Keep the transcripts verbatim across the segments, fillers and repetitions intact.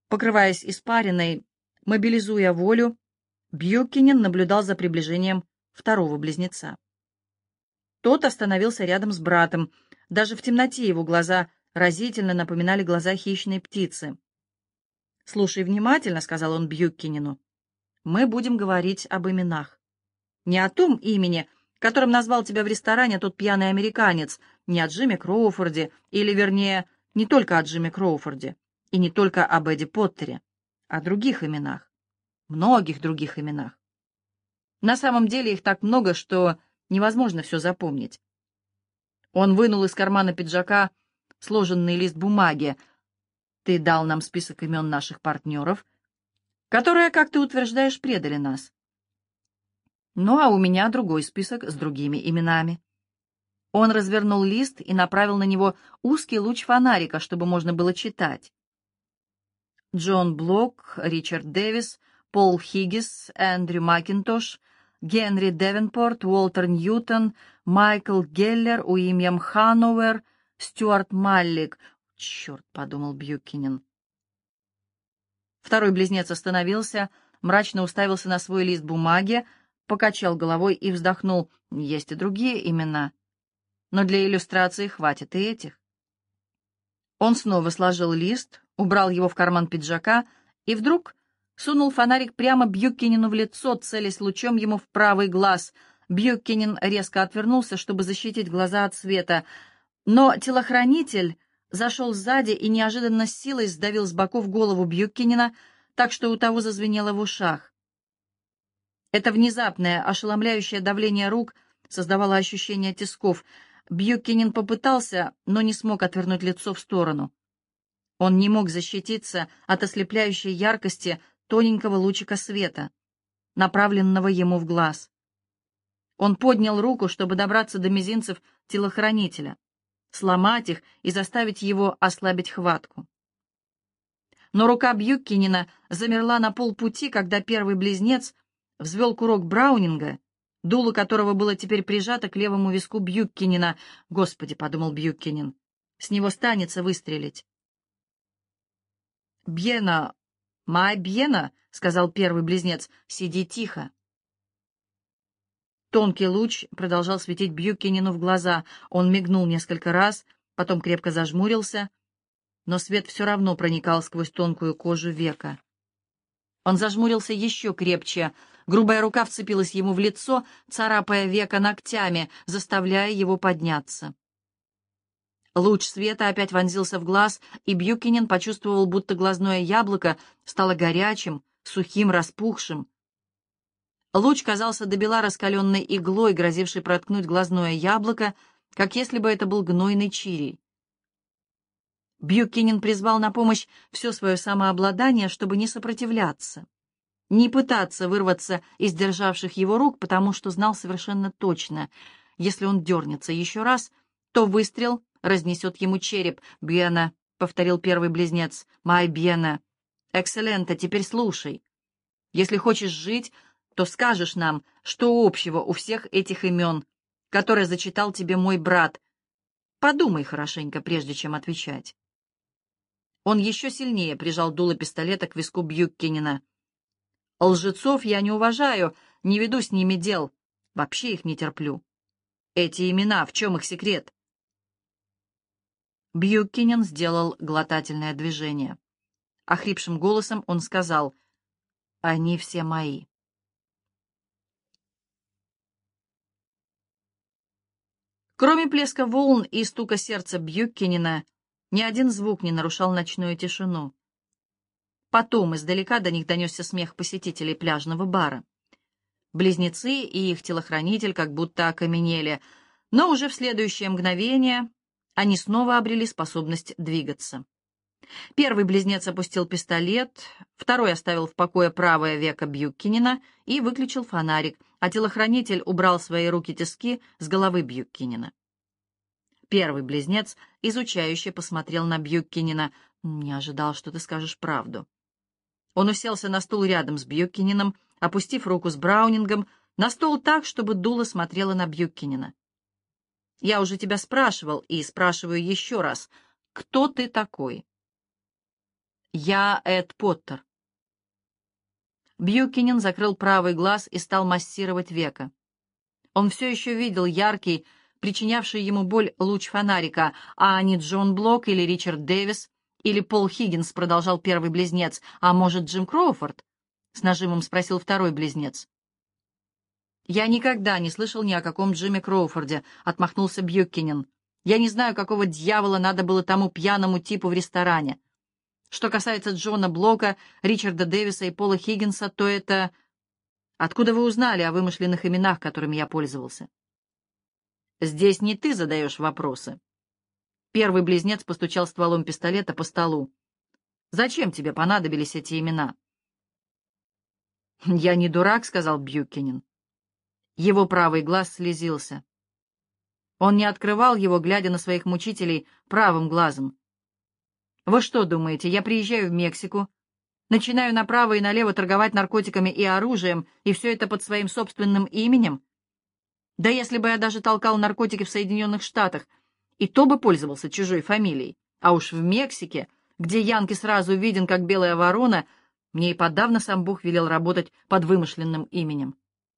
Покрываясь испариной, мобилизуя волю, Бьюкинен наблюдал за приближением второго близнеца. Тот остановился рядом с братом. Даже в темноте его глаза разительно напоминали глаза хищной птицы. «Слушай внимательно», — сказал он Бьюкинену. «Мы будем говорить об именах. Не о том имени, которым назвал тебя в ресторане тот пьяный американец, не о Джимми Кроуфорде, или, вернее, не только о Джимми Кроуфорде, и не только об Эдди Поттере, о других именах, многих других именах. На самом деле их так много, что невозможно все запомнить». Он вынул из кармана пиджака сложенный лист бумаги. «Ты дал нам список имен наших партнеров, которые, как ты утверждаешь, предали нас. Ну, а у меня другой список с другими именами». Он развернул лист и направил на него узкий луч фонарика, чтобы можно было читать. Джон Блок, Ричард Дэвис, Пол Хиггис, Эндрю Макинтош, Генри Девенпорт, Уолтер Ньютон, Майкл Геллер, Уильям Хановер, Стюарт Маллик. «Черт», — подумал Бьюкинен. Второй близнец остановился, мрачно уставился на свой лист бумаги, покачал головой и вздохнул. «Есть и другие имена, но для иллюстрации хватит и этих». Он снова сложил лист, убрал его в карман пиджака и вдруг сунул фонарик прямо Бьюкинену в лицо, целясь лучом ему в правый глаз. Бьюкинен резко отвернулся, чтобы защитить глаза от света, но телохранитель зашел сзади и неожиданно с силой сдавил с боков голову Бьюкинена, так что у того зазвенело в ушах. Это внезапное, ошеломляющее давление рук создавало ощущение тисков. Бьюкинен попытался, но не смог отвернуть лицо в сторону. Он не мог защититься от ослепляющей яркости тоненького лучика света, направленного ему в глаз. Он поднял руку, чтобы добраться до мизинцев телохранителя, сломать их и заставить его ослабить хватку. Но рука Бьюкинена замерла на полпути, когда первый близнец взвел курок Браунинга, дуло которого было теперь прижато к левому виску Бьюкинена. «Господи», — подумал Бьюкинен, — «с него станется выстрелить». «Бьена, май бьена», — сказал первый близнец, — «сиди тихо». Тонкий луч продолжал светить Бьюкинену в глаза. Он мигнул несколько раз, потом крепко зажмурился, но свет все равно проникал сквозь тонкую кожу века. Он зажмурился еще крепче. Грубая рука вцепилась ему в лицо, царапая веко ногтями, заставляя его подняться. Луч света опять вонзился в глаз, и Бьюкинен почувствовал, будто глазное яблоко стало горячим, сухим, распухшим. Луч казался добела раскаленной иглой, грозившей проткнуть глазное яблоко, как если бы это был гнойный чирий. Бьюкинен призвал на помощь все свое самообладание, чтобы не сопротивляться, не пытаться вырваться из державших его рук, потому что знал совершенно точно, если он дернется еще раз, то выстрел разнесет ему череп. «Бьена», — повторил первый близнец, — «май бьена». «Экселленто, теперь слушай. Если хочешь жить, то скажешь нам, что общего у всех этих имен, которые зачитал тебе мой брат. Подумай хорошенько, прежде чем отвечать». Он еще сильнее прижал дуло пистолета к виску Бьюкинена. «Лжецов я не уважаю, не веду с ними дел, вообще их не терплю. Эти имена, в чем их секрет?» Бьюкинен сделал глотательное движение. Охрипшим голосом он сказал: «Они все мои». Кроме плеска волн и стука сердца Бьюкинена, ни один звук не нарушал ночную тишину. Потом издалека до них донесся смех посетителей пляжного бара. Близнецы и их телохранитель как будто окаменели, но уже в следующее мгновение они снова обрели способность двигаться. Первый близнец опустил пистолет, второй оставил в покое правое веко Бьюкинена и выключил фонарик, а телохранитель убрал свои руки-тиски с головы Бьюкинена. Первый близнец изучающе посмотрел на Бьюкинена. «Не ожидал, что ты скажешь правду». Он уселся на стул рядом с Бьюкиненом, опустив руку с Браунингом на стол так, чтобы дуло смотрело на Бьюкинена. «Я уже тебя спрашивал и спрашиваю еще раз, кто ты такой?» Я Эд Поттер. Бьюкинен закрыл правый глаз и стал массировать веко. Он все еще видел яркий, причинявший ему боль луч фонарика, а не Джон Блок или Ричард Дэвис, или Пол Хиггинс, продолжал первый близнец, а может, Джим Кроуфорд? С нажимом спросил второй близнец. «Я никогда не слышал ни о каком Джиме Кроуфорде», — отмахнулся Бьюкинен. «Я не знаю, какого дьявола надо было тому пьяному типу в ресторане. Что касается Джона Блока, Ричарда Дэвиса и Пола Хиггинса, то это... Откуда вы узнали о вымышленных именах, которыми я пользовался?» «Здесь не ты задаешь вопросы». Первый близнец постучал стволом пистолета по столу. «Зачем тебе понадобились эти имена?» «Я не дурак», — сказал Бьюкинен. Его правый глаз слезился. Он не открывал его, глядя на своих мучителей правым глазом. «Вы что думаете, я приезжаю в Мексику, начинаю направо и налево торговать наркотиками и оружием, и все это под своим собственным именем? Да если бы я даже толкал наркотики в Соединенных Штатах, и то бы пользовался чужой фамилией. А уж в Мексике, где Янки сразу виден как белая ворона, мне и подавно сам Бог велел работать под вымышленным именем».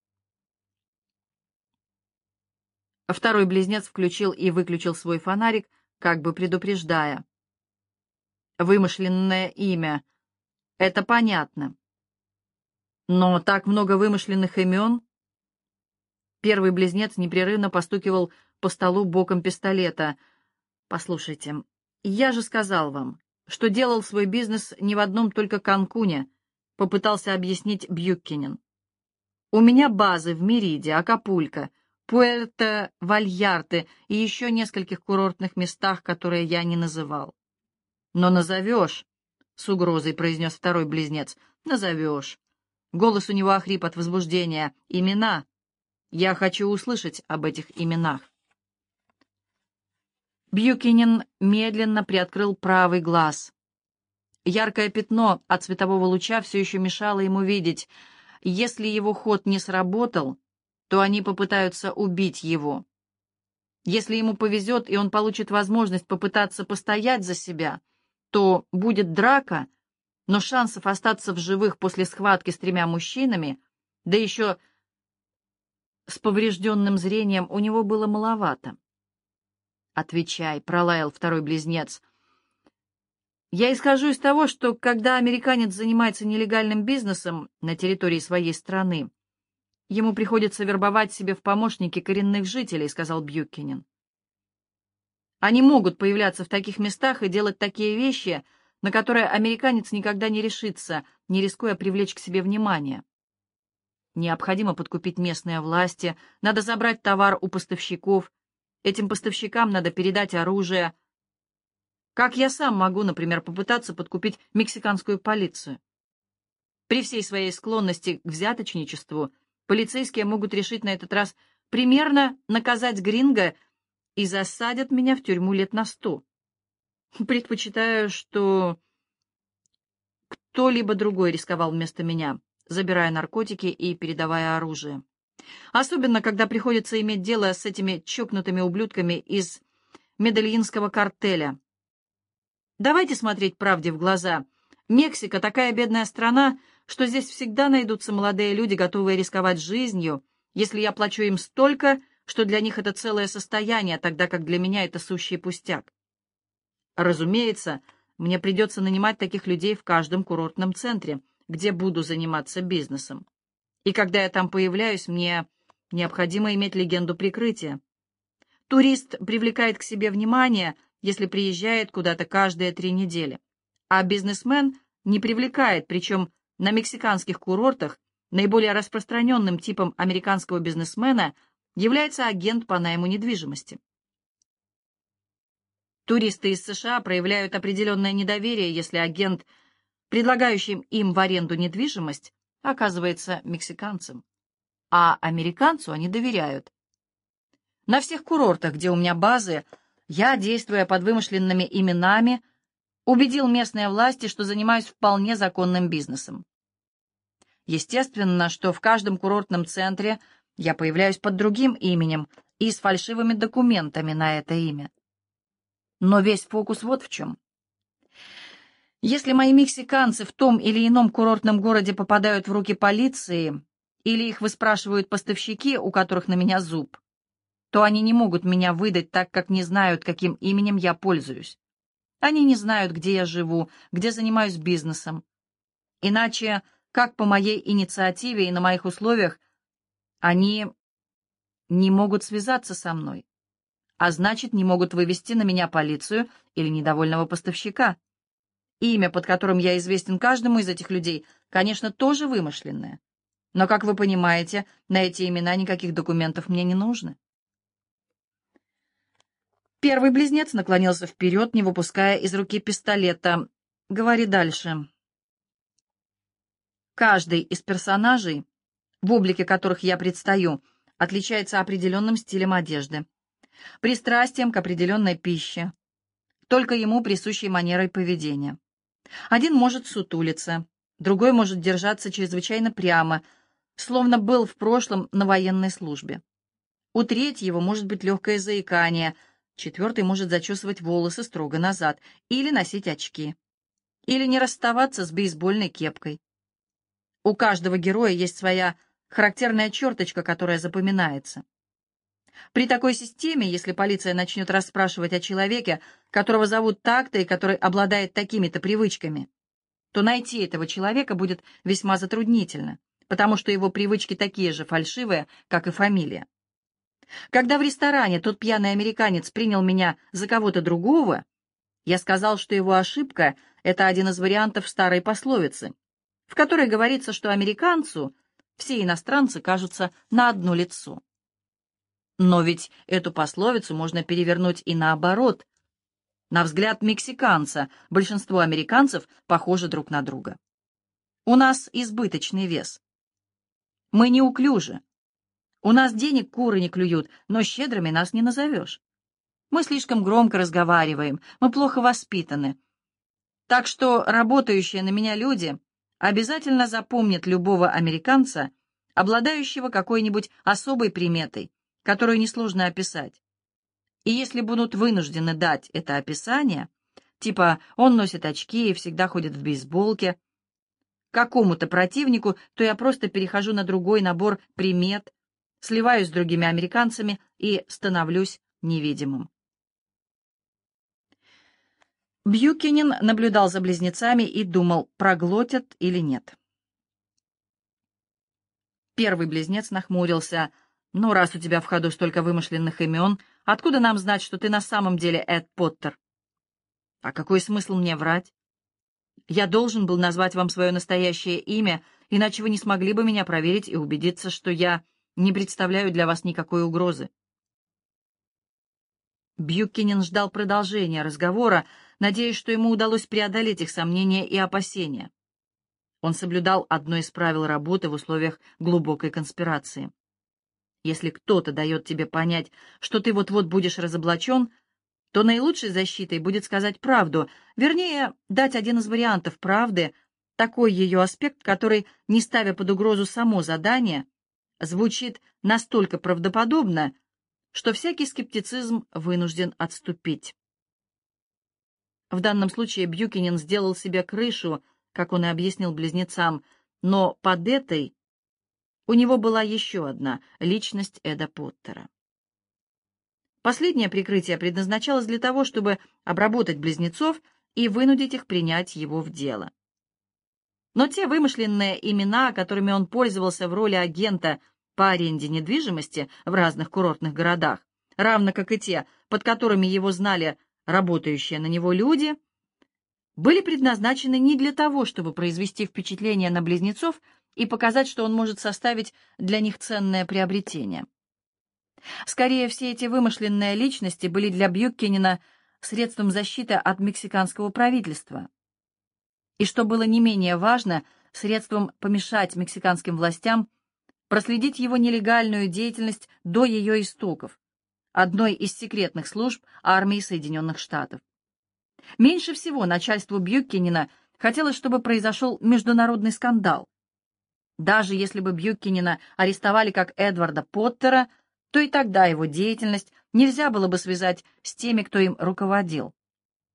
Второй близнец включил и выключил свой фонарик, как бы предупреждая. «Вымышленное имя. Это понятно. Но так много вымышленных имен...» Первый близнец непрерывно постукивал по столу боком пистолета. «Послушайте, я же сказал вам, что делал свой бизнес не в одном только Канкуне», — попытался объяснить Бьюкинен. «У меня базы в Мериде, Акапулько, Пуэрто-Вальярте и еще нескольких курортных местах, которые я не называл». «Но назовешь», — с угрозой произнес второй близнец, — «назовешь». Голос у него охрип от возбуждения. «Имена. Я хочу услышать об этих именах». Бьюкинен медленно приоткрыл правый глаз. Яркое пятно от светового луча все еще мешало ему видеть. Если его ход не сработал, то они попытаются убить его. Если ему повезет, и он получит возможность попытаться постоять за себя, то будет драка, но шансов остаться в живых после схватки с тремя мужчинами, да еще с поврежденным зрением, у него было маловато. «Отвечай», — пролаял второй близнец. «Я исхожу из того, что когда американец занимается нелегальным бизнесом на территории своей страны, ему приходится вербовать себе в помощники коренных жителей», — сказал Бьюкинен. «Они могут появляться в таких местах и делать такие вещи, на которые американец никогда не решится, не рискуя привлечь к себе внимание. Необходимо подкупить местные власти, надо забрать товар у поставщиков, этим поставщикам надо передать оружие. Как я сам могу, например, попытаться подкупить мексиканскую полицию? При всей своей склонности к взяточничеству полицейские могут решить на этот раз примерно наказать гринго и засадят меня в тюрьму лет на сто. Предпочитаю, что кто-либо другой рисковал вместо меня, забирая наркотики и передавая оружие. Особенно, когда приходится иметь дело с этими чокнутыми ублюдками из медельинского картеля. Давайте смотреть правде в глаза. Мексика такая бедная страна, что здесь всегда найдутся молодые люди, готовые рисковать жизнью, если я плачу им столько, что для них это целое состояние, тогда как для меня это сущий пустяк. Разумеется, мне придется нанимать таких людей в каждом курортном центре, где буду заниматься бизнесом. И когда я там появляюсь, мне необходимо иметь легенду прикрытия. Турист привлекает к себе внимание, если приезжает куда-то каждые три недели, а бизнесмен не привлекает, причем на мексиканских курортах наиболее распространенным типом американского бизнесмена является агент по найму недвижимости. Туристы из США проявляют определенное недоверие, если агент, предлагающий им в аренду недвижимость, оказывается мексиканцем, а американцу они доверяют. На всех курортах, где у меня базы, я, действуя под вымышленными именами, убедил местные власти, что занимаюсь вполне законным бизнесом. Естественно, что в каждом курортном центре я появляюсь под другим именем и с фальшивыми документами на это имя. Но весь фокус вот в чем. Если мои мексиканцы в том или ином курортном городе попадают в руки полиции или их выспрашивают поставщики, у которых на меня зуб, то они не могут меня выдать, так как не знают, каким именем я пользуюсь. Они не знают, где я живу, где занимаюсь бизнесом. Иначе, как по моей инициативе и на моих условиях, они не могут связаться со мной, а значит, не могут вывести на меня полицию или недовольного поставщика. Имя, под которым я известен каждому из этих людей, конечно, тоже вымышленное. Но, как вы понимаете, на эти имена никаких документов мне не нужно. Первый близнец наклонился вперед, не выпуская из руки пистолета. «Говори дальше». Каждый из персонажей, в облике которых я предстаю, отличается определенным стилем одежды, пристрастием к определенной пище, только ему присущей манерой поведения. Один может сутулиться, другой может держаться чрезвычайно прямо, словно был в прошлом на военной службе. У третьего может быть легкое заикание, четвертый может зачесывать волосы строго назад или носить очки, или не расставаться с бейсбольной кепкой. У каждого героя есть своя характерная черточка, которая запоминается. При такой системе, если полиция начнет расспрашивать о человеке, которого зовут так-то и который обладает такими-то привычками, то найти этого человека будет весьма затруднительно, потому что его привычки такие же фальшивые, как и фамилия. Когда в ресторане тот пьяный американец принял меня за кого-то другого, я сказал, что его ошибка — это один из вариантов старой пословицы, в которой говорится, что американцу все иностранцы кажутся на одно лицо. Но ведь эту пословицу можно перевернуть и наоборот. На взгляд мексиканца большинство американцев похожи друг на друга. У нас избыточный вес. Мы неуклюжи. У нас денег куры не клюют, но щедрыми нас не назовешь. Мы слишком громко разговариваем, мы плохо воспитаны. Так что работающие на меня люди обязательно запомнят любого американца, обладающего какой-нибудь особой приметой, которую несложно описать. И если будут вынуждены дать это описание, типа «он носит очки и всегда ходит в бейсболке», какому-то противнику, то я просто перехожу на другой набор примет, сливаюсь с другими американцами и становлюсь невидимым. Бьюкенен наблюдал за близнецами и думал, проглотят или нет. Первый близнец нахмурился. «Ну, раз у тебя в ходу столько вымышленных имен, откуда нам знать, что ты на самом деле Эд Поттер?» «А какой смысл мне врать? Я должен был назвать вам свое настоящее имя, иначе вы не смогли бы меня проверить и убедиться, что я не представляю для вас никакой угрозы». Бьюкенен ждал продолжения разговора, надеясь, что ему удалось преодолеть их сомнения и опасения. Он соблюдал одно из правил работы в условиях глубокой конспирации. Если кто-то дает тебе понять, что ты вот-вот будешь разоблачен, то наилучшей защитой будет сказать правду, вернее, дать один из вариантов правды, такой ее аспект, который, не ставя под угрозу само задание, звучит настолько правдоподобно, что всякий скептицизм вынужден отступить. В данном случае Бьюкенен сделал себе крышу, как он и объяснил близнецам, но под этой у него была еще одна личность Эда Поттера. Последнее прикрытие предназначалось для того, чтобы обработать близнецов и вынудить их принять его в дело. Но те вымышленные имена, которыми он пользовался в роли агента по аренде недвижимости в разных курортных городах, равно как и те, под которыми его знали работающие на него люди, были предназначены не для того, чтобы произвести впечатление на близнецов и показать, что он может составить для них ценное приобретение. Скорее, все эти вымышленные личности были для Бьюкенена средством защиты от мексиканского правительства. И, что было не менее важно, средством помешать мексиканским властям проследить его нелегальную деятельность до ее истоков, одной из секретных служб армии Соединенных Штатов. Меньше всего начальству Бьюкенена хотелось, чтобы произошел международный скандал. Даже если бы Бьюкенена арестовали как Эдварда Поттера, то и тогда его деятельность нельзя было бы связать с теми, кто им руководил.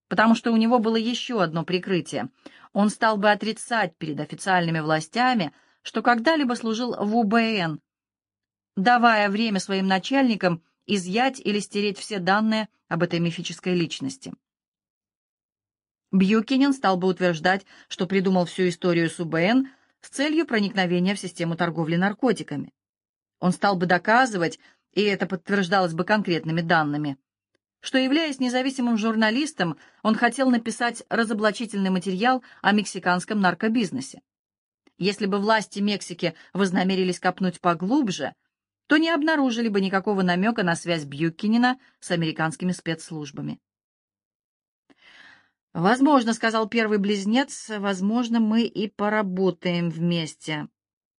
потому что у него было еще одно прикрытие. Он стал бы отрицать перед официальными властями, что когда-либо служил в У Бэ Эн, давая время своим начальникам изъять или стереть все данные об этой мифической личности. Бьюкинен стал бы утверждать, что придумал всю историю с У Бэ Эн с целью проникновения в систему торговли наркотиками. Он стал бы доказывать, и это подтверждалось бы конкретными данными, что, являясь независимым журналистом, он хотел написать разоблачительный материал о мексиканском наркобизнесе. Если бы власти Мексики вознамерились копнуть поглубже, то не обнаружили бы никакого намека на связь Бьюкинена с американскими спецслужбами. «Возможно, — сказал первый близнец, — возможно, мы и поработаем вместе».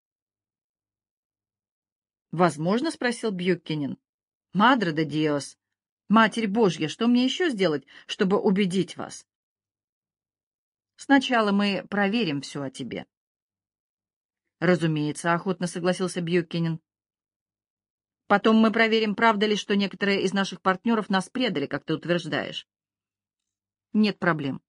«Возможно?» — спросил Бьюкинен. «Мадре де Диос! Матерь Божья, что мне еще сделать, чтобы убедить вас?» «Сначала мы проверим все о тебе». «Разумеется, — охотно согласился Бьюкинен. Потом мы проверим, правда ли, что некоторые из наших партнеров нас предали, как ты утверждаешь». «Нет проблем».